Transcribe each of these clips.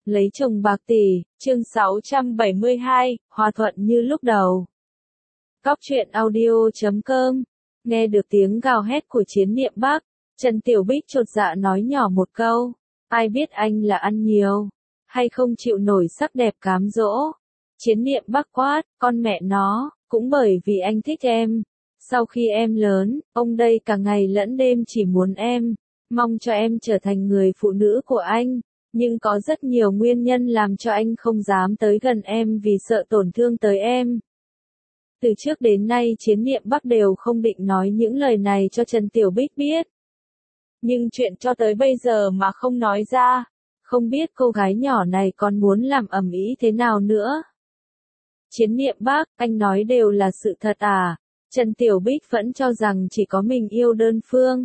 Lấy chồng bạc tỷ, chương 672, hòa thuận như lúc đầu. Cóc truyện audio.com. Nghe được tiếng gào hét của Chiến Niệm Bắc, Trần Tiểu Bích chột dạ nói nhỏ một câu, ai biết anh là ăn nhiều, hay không chịu nổi sắc đẹp cám dỗ. Chiến Niệm Bắc quát, con mẹ nó, cũng bởi vì anh thích em. Sau khi em lớn, ông đây cả ngày lẫn đêm chỉ muốn em, mong cho em trở thành người phụ nữ của anh. Nhưng có rất nhiều nguyên nhân làm cho anh không dám tới gần em vì sợ tổn thương tới em. Từ trước đến nay Chiến Niệm Bắc đều không định nói những lời này cho Trần Tiểu Bích biết. Nhưng chuyện cho tới bây giờ mà không nói ra, không biết cô gái nhỏ này còn muốn làm ầm ĩ thế nào nữa. Chiến Niệm Bắc, anh nói đều là sự thật à? Trần Tiểu Bích vẫn cho rằng chỉ có mình yêu đơn phương.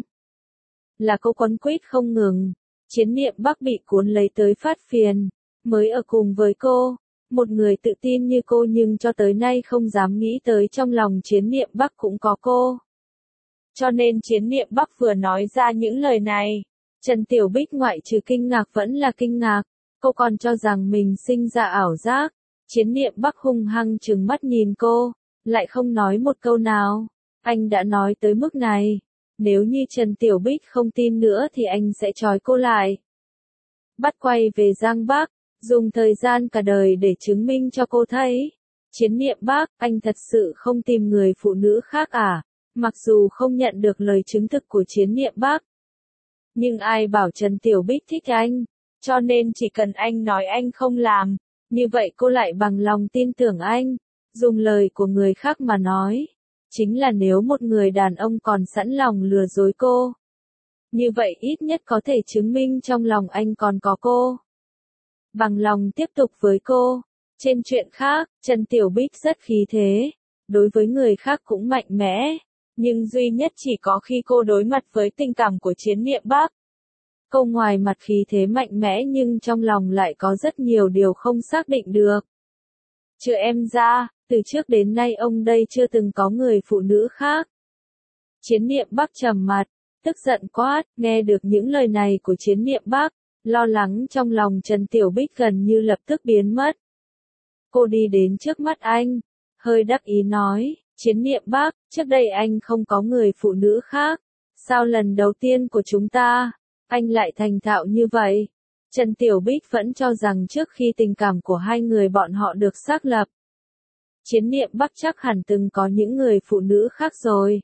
Là cô quấn quýt không ngừng. Chiến Niệm Bắc bị cuốn lấy tới phát phiền, mới ở cùng với cô, một người tự tin như cô nhưng cho tới nay không dám nghĩ tới trong lòng Chiến Niệm Bắc cũng có cô. Cho nên Chiến Niệm Bắc vừa nói ra những lời này, Trần Tiểu Bích ngoại trừ kinh ngạc vẫn là kinh ngạc, cô còn cho rằng mình sinh ra ảo giác. Chiến Niệm Bắc hung hăng trừng mắt nhìn cô, lại không nói một câu nào. Anh đã nói tới mức này. Nếu như Trần Tiểu Bích không tin nữa thì anh sẽ trói cô lại. Bắt quay về Giang Bắc, dùng thời gian cả đời để chứng minh cho cô thấy. Chiến Niệm Bắc, anh thật sự không tìm người phụ nữ khác à? Mặc dù không nhận được lời chứng thực của Chiến Niệm Bắc. Nhưng ai bảo Trần Tiểu Bích thích anh, cho nên chỉ cần anh nói anh không làm, như vậy cô lại bằng lòng tin tưởng anh. Dùng lời của người khác mà nói. Chính là nếu một người đàn ông còn sẵn lòng lừa dối cô. Như vậy ít nhất có thể chứng minh trong lòng anh còn có cô. Bằng lòng tiếp tục với cô. Trên chuyện khác, Trần Tiểu Bích rất khí thế. Đối với người khác cũng mạnh mẽ. Nhưng duy nhất chỉ có khi cô đối mặt với tình cảm của Chiến Niệm Bắc. Cô ngoài mặt khí thế mạnh mẽ nhưng trong lòng lại có rất nhiều điều không xác định được. Trừ em ra, từ trước đến nay ông đây chưa từng có người phụ nữ khác. Chiến Niệm Bắc trầm mặt, tức giận quát, nghe được những lời này của Chiến Niệm Bắc, lo lắng trong lòng Trần Tiểu Bích gần như lập tức biến mất. Cô đi đến trước mắt anh, hơi đắc ý nói, Chiến Niệm Bắc, trước đây anh không có người phụ nữ khác, sao lần đầu tiên của chúng ta, anh lại thành thạo như vậy? Trần Tiểu Bích vẫn cho rằng trước khi tình cảm của hai người bọn họ được xác lập, Chiến Niệm Bắc chắc hẳn từng có những người phụ nữ khác rồi.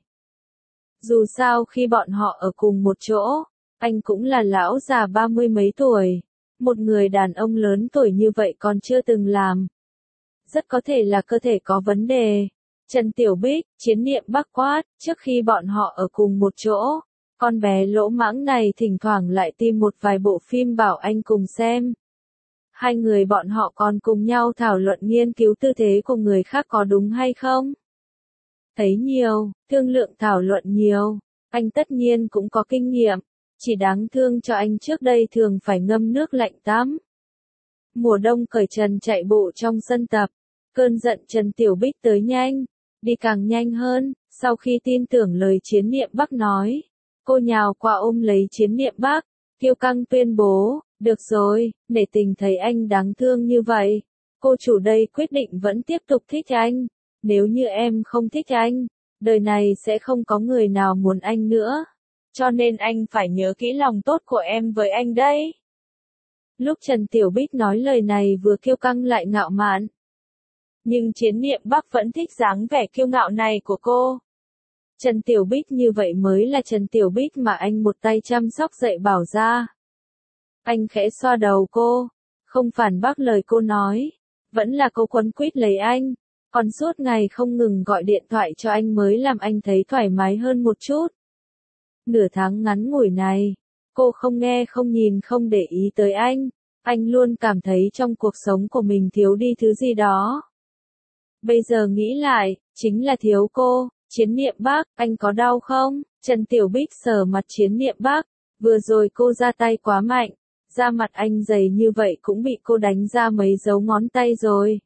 Dù sao khi bọn họ ở cùng một chỗ, anh cũng là lão già 30 mấy tuổi. Một người đàn ông lớn tuổi như vậy còn chưa từng làm. Rất có thể là cơ thể có vấn đề. Trần Tiểu Bích, Chiến Niệm Bắc quát, trước khi bọn họ ở cùng một chỗ, con bé lỗ mãng này thỉnh thoảng lại tìm một vài bộ phim bảo anh cùng xem. Hai người bọn họ còn cùng nhau thảo luận nghiên cứu tư thế của người khác có đúng hay không. Thấy nhiều, thương lượng thảo luận nhiều, anh tất nhiên cũng có kinh nghiệm, chỉ đáng thương cho anh trước đây thường phải ngâm nước lạnh tắm. Mùa đông cởi trần chạy bộ trong sân tập, cơn giận Trần Tiểu Bích tới nhanh, đi càng nhanh hơn, sau khi tin tưởng lời Chiến Niệm Bắc nói, cô nhào qua ôm lấy Chiến Niệm Bắc, kiêu căng tuyên bố, được rồi, nể tình thấy anh đáng thương như vậy, cô chủ đây quyết định vẫn tiếp tục thích anh, nếu như em không thích anh, đời này sẽ không có người nào muốn anh nữa, cho nên anh phải nhớ kỹ lòng tốt của em với anh đấy. Lúc Trần Tiểu Bích nói lời này vừa kiêu căng lại ngạo mạn, nhưng Chiến Niệm Bắc vẫn thích dáng vẻ kiêu ngạo này của cô. Trần Tiểu Bích như vậy mới là Trần Tiểu Bích mà anh một tay chăm sóc dạy bảo ra. Anh khẽ xoa đầu cô, không phản bác lời cô nói, vẫn là cô quấn quýt lấy anh, còn suốt ngày không ngừng gọi điện thoại cho anh mới làm anh thấy thoải mái hơn một chút. Nửa tháng ngắn ngủi này, cô không nghe không nhìn không để ý tới anh luôn cảm thấy trong cuộc sống của mình thiếu đi thứ gì đó. Bây giờ nghĩ lại, chính là thiếu cô. Chiến Niệm Bắc, anh có đau không? Trần Tiểu Bích sờ mặt Chiến Niệm Bắc, vừa rồi cô ra tay quá mạnh, da mặt anh dày như vậy cũng bị cô đánh ra mấy dấu ngón tay rồi.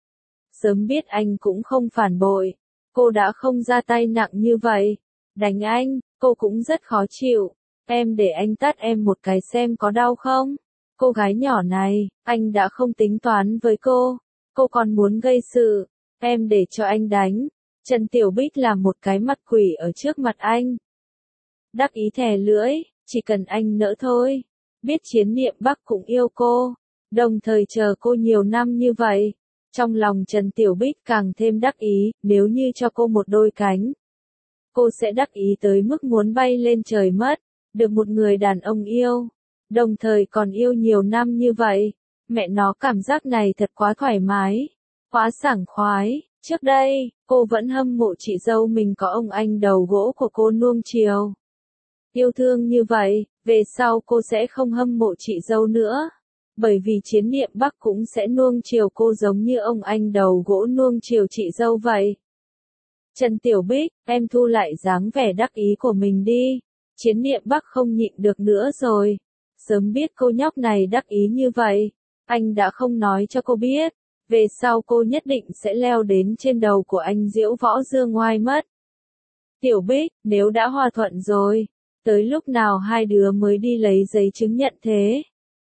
Sớm biết anh cũng không phản bội, cô đã không ra tay nặng như vậy. Đánh anh, cô cũng rất khó chịu, em để anh tát em một cái xem có đau không? Cô gái nhỏ này, anh đã không tính toán với cô còn muốn gây sự, em để cho anh đánh. Trần Tiểu Bích làm một cái mặt quỷ ở trước mặt anh. Đắc ý thè lưỡi, chỉ cần anh nỡ thôi. Biết Chiến Niệm Bắc cũng yêu cô, đồng thời chờ cô nhiều năm như vậy. Trong lòng Trần Tiểu Bích càng thêm đắc ý, nếu như cho cô một đôi cánh, cô sẽ đắc ý tới mức muốn bay lên trời mất, được một người đàn ông yêu, đồng thời còn yêu nhiều năm như vậy. Mẹ nó, cảm giác này thật quá thoải mái, quá sảng khoái. Trước đây, cô vẫn hâm mộ chị dâu mình có ông anh đầu gỗ của cô nuông chiều. Yêu thương như vậy, về sau cô sẽ không hâm mộ chị dâu nữa. Bởi vì Chiến Niệm Bắc cũng sẽ nuông chiều cô giống như ông anh đầu gỗ nuông chiều chị dâu vậy. Trần Tiểu Bích, em thu lại dáng vẻ đắc ý của mình đi. Chiến Niệm Bắc không nhịn được nữa rồi. Sớm biết cô nhóc này đắc ý như vậy, anh đã không nói cho cô biết. Về sau cô nhất định sẽ leo đến trên đầu của anh Diễu Võ Dương Ngoai mất. Tiểu Bích, nếu đã hòa thuận rồi, tới lúc nào hai đứa mới đi lấy giấy chứng nhận thế?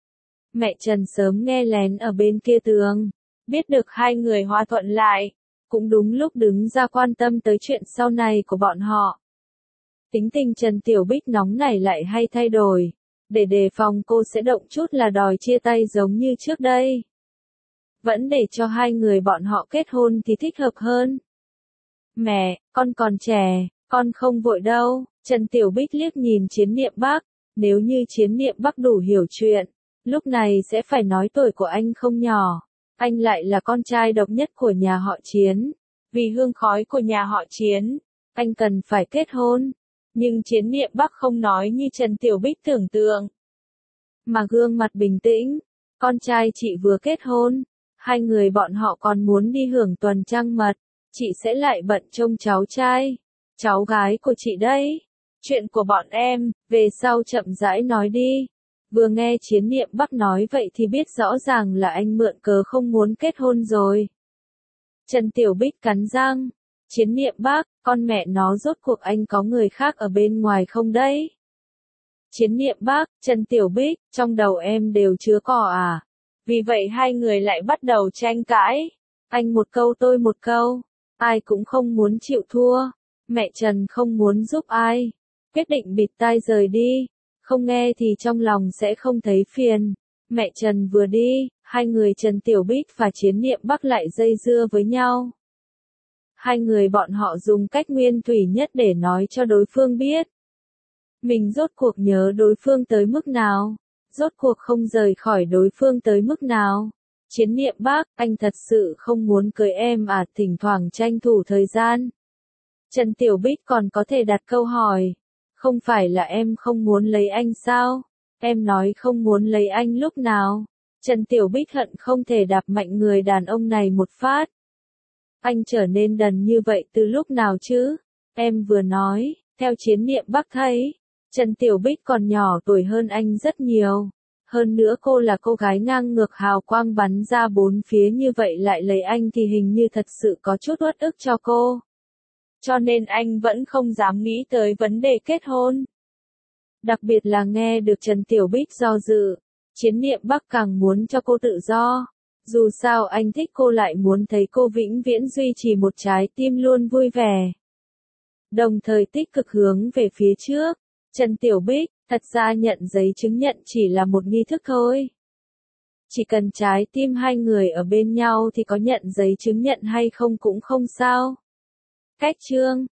Mẹ Trần sớm nghe lén ở bên kia tường, biết được hai người hòa thuận lại, cũng đúng lúc đứng ra quan tâm tới chuyện sau này của bọn họ. Tính tình Trần Tiểu Bích nóng nảy lại hay thay đổi, để đề phòng cô sẽ động chút là đòi chia tay giống như trước đây. Vẫn để cho hai người bọn họ kết hôn thì thích hợp hơn. Mẹ, con còn trẻ, con không vội đâu. Trần Tiểu Bích liếc nhìn Chiến Niệm Bắc, nếu như Chiến Niệm Bắc đủ hiểu chuyện, lúc này sẽ phải nói tuổi của anh không nhỏ. Anh lại là con trai độc nhất của nhà họ Chiến. Vì hương khói của nhà họ Chiến, anh cần phải kết hôn. Nhưng Chiến Niệm Bắc không nói như Trần Tiểu Bích tưởng tượng, mà gương mặt bình tĩnh. Con trai chị vừa kết hôn, hai người bọn họ còn muốn đi hưởng tuần trăng mật, chị sẽ lại bận trông cháu trai, cháu gái của chị đấy. Chuyện của bọn em, về sau chậm rãi nói đi. Vừa nghe Chiến Niệm Bắc nói vậy thì biết rõ ràng là anh mượn cớ không muốn kết hôn rồi. Trần Tiểu Bích cắn răng. Chiến Niệm Bắc, con mẹ nó, rốt cuộc anh có người khác ở bên ngoài không đấy? Chiến Niệm Bắc, Trần Tiểu Bích, trong đầu em đều chứa cỏ à? Vì vậy hai người lại bắt đầu tranh cãi. Anh một câu tôi một câu. Ai cũng không muốn chịu thua. Mẹ Trần không muốn giúp ai. Quyết định bịt tai rời đi. Không nghe thì trong lòng sẽ không thấy phiền. Mẹ Trần vừa đi, hai người Trần Tiểu Bích và Chiến Niệm Bắc lại dây dưa với nhau. Hai người bọn họ dùng cách nguyên thủy nhất để nói cho đối phương biết. Mình rốt cuộc nhớ đối phương tới mức nào? Rốt cuộc không rời khỏi đối phương tới mức nào? Chiến Niệm Bắc, anh thật sự không muốn cưới em à? Thỉnh thoảng tranh thủ thời gian. Trần Tiểu Bích còn có thể đặt câu hỏi. Không phải là em không muốn lấy anh sao? Em nói không muốn lấy anh lúc nào? Trần Tiểu Bích hận không thể đạp mạnh người đàn ông này một phát. Anh trở nên đần như vậy từ lúc nào chứ? Em vừa nói, theo Chiến Niệm Bắc thấy, Trần Tiểu Bích còn nhỏ tuổi hơn anh rất nhiều. Hơn nữa cô là cô gái ngang ngược hào quang bắn ra bốn phía như vậy lại lấy anh thì hình như thật sự có chút uất ức cho cô. Cho nên anh vẫn không dám nghĩ tới vấn đề kết hôn. Đặc biệt là nghe được Trần Tiểu Bích do dự, Chiến Niệm Bắc càng muốn cho cô tự do. Dù sao anh thích cô lại muốn thấy cô vĩnh viễn duy trì một trái tim luôn vui vẻ. Đồng thời tích cực hướng về phía trước. Trần Tiểu Bích, thật ra nhận giấy chứng nhận chỉ là một nghi thức thôi. Chỉ cần trái tim hai người ở bên nhau thì có nhận giấy chứng nhận hay không cũng không sao. Cách chương